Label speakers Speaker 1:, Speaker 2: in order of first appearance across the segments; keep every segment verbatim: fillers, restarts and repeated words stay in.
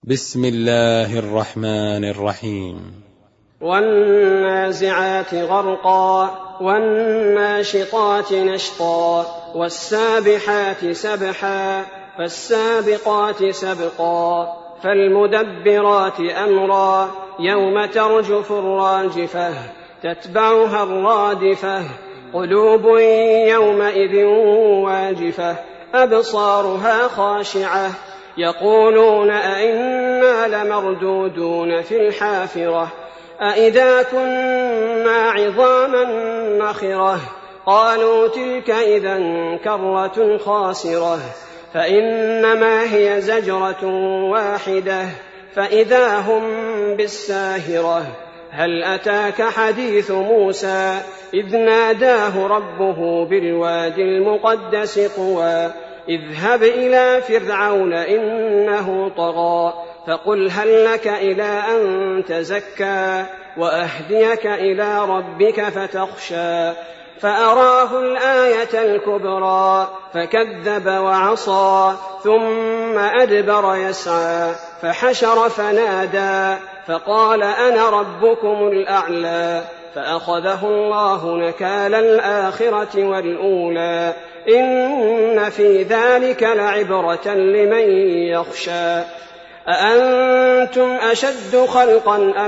Speaker 1: بسم الله الرحمن الرحيم.
Speaker 2: والنازعات غرقا والناشطات نشطا والسابحات سبحا فالسابقات سبقا فالمدبرات أمرا يوم ترجف الراجفة تتبعها الرادفة قلوب يومئذ واجفة أبصارها خاشعة يقولون أئنا لمردودون في الحافرة أئذا كنا عظاما نخرة قالوا تلك إذا كرة خاسرة فإنما هي زجرة واحدة فإذا هم بالساهرة هل أتاك حديث موسى إذ ناداه ربه بالوادي المقدس طوى اذهب إلى فرعون إنه طغى فقل هل لك إلى أن تزكى وأهديك إلى ربك فتخشى فأراه الآية الكبرى فكذب وعصى ثم أدبر يسعى فحشر فنادى فقال أنا ربكم الأعلى فأخذه الله نكال الآخرة والأولى إن في ذلك لعبرة لمن يخشى أأنتم أشد خلقا أم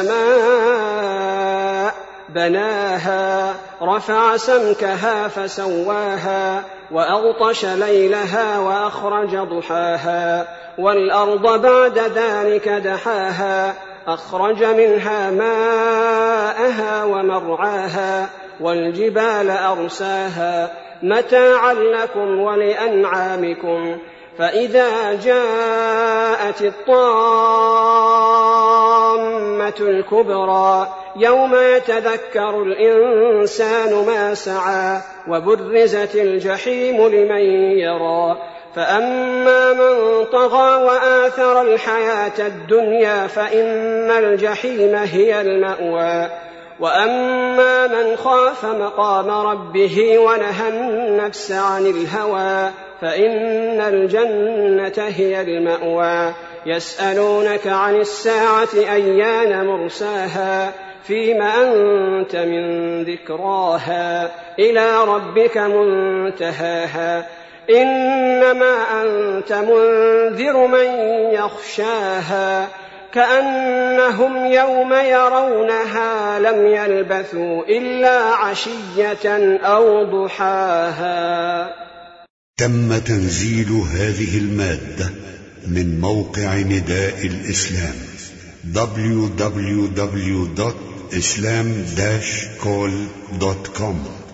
Speaker 2: السماء بناها رفع سمكها فسواها وأغطش ليلها وأخرج ضحاها والأرض بعد ذلك دحاها أخرج منها ماءها ومرعاها والجبال أرساها متاعا لكم ولأنعامكم فإذا جاءت الطامة الكبرى يوم يتذكر الإنسان ما سعى وبرزت الجحيم لمن يرى فأما من طغى وآثر الحياة الدنيا فإن الجحيم هي المأوى وأما من خاف مقام ربه ونهى النفس عن الهوى فإن الجنة هي المأوى يسألونك عن الساعة أيان مرساها فيم أنت من ذكراها إلى ربك منتهاها إنما أنت منذر من يخشاها كأنهم يوم يرونها لم يلبثوا إلا عشية أو ضحاها.
Speaker 3: تم تنزيل هذه المادة من موقع نداء الإسلام دبليو دبليو دبليو دوت إسلام داش كول دوت كوم.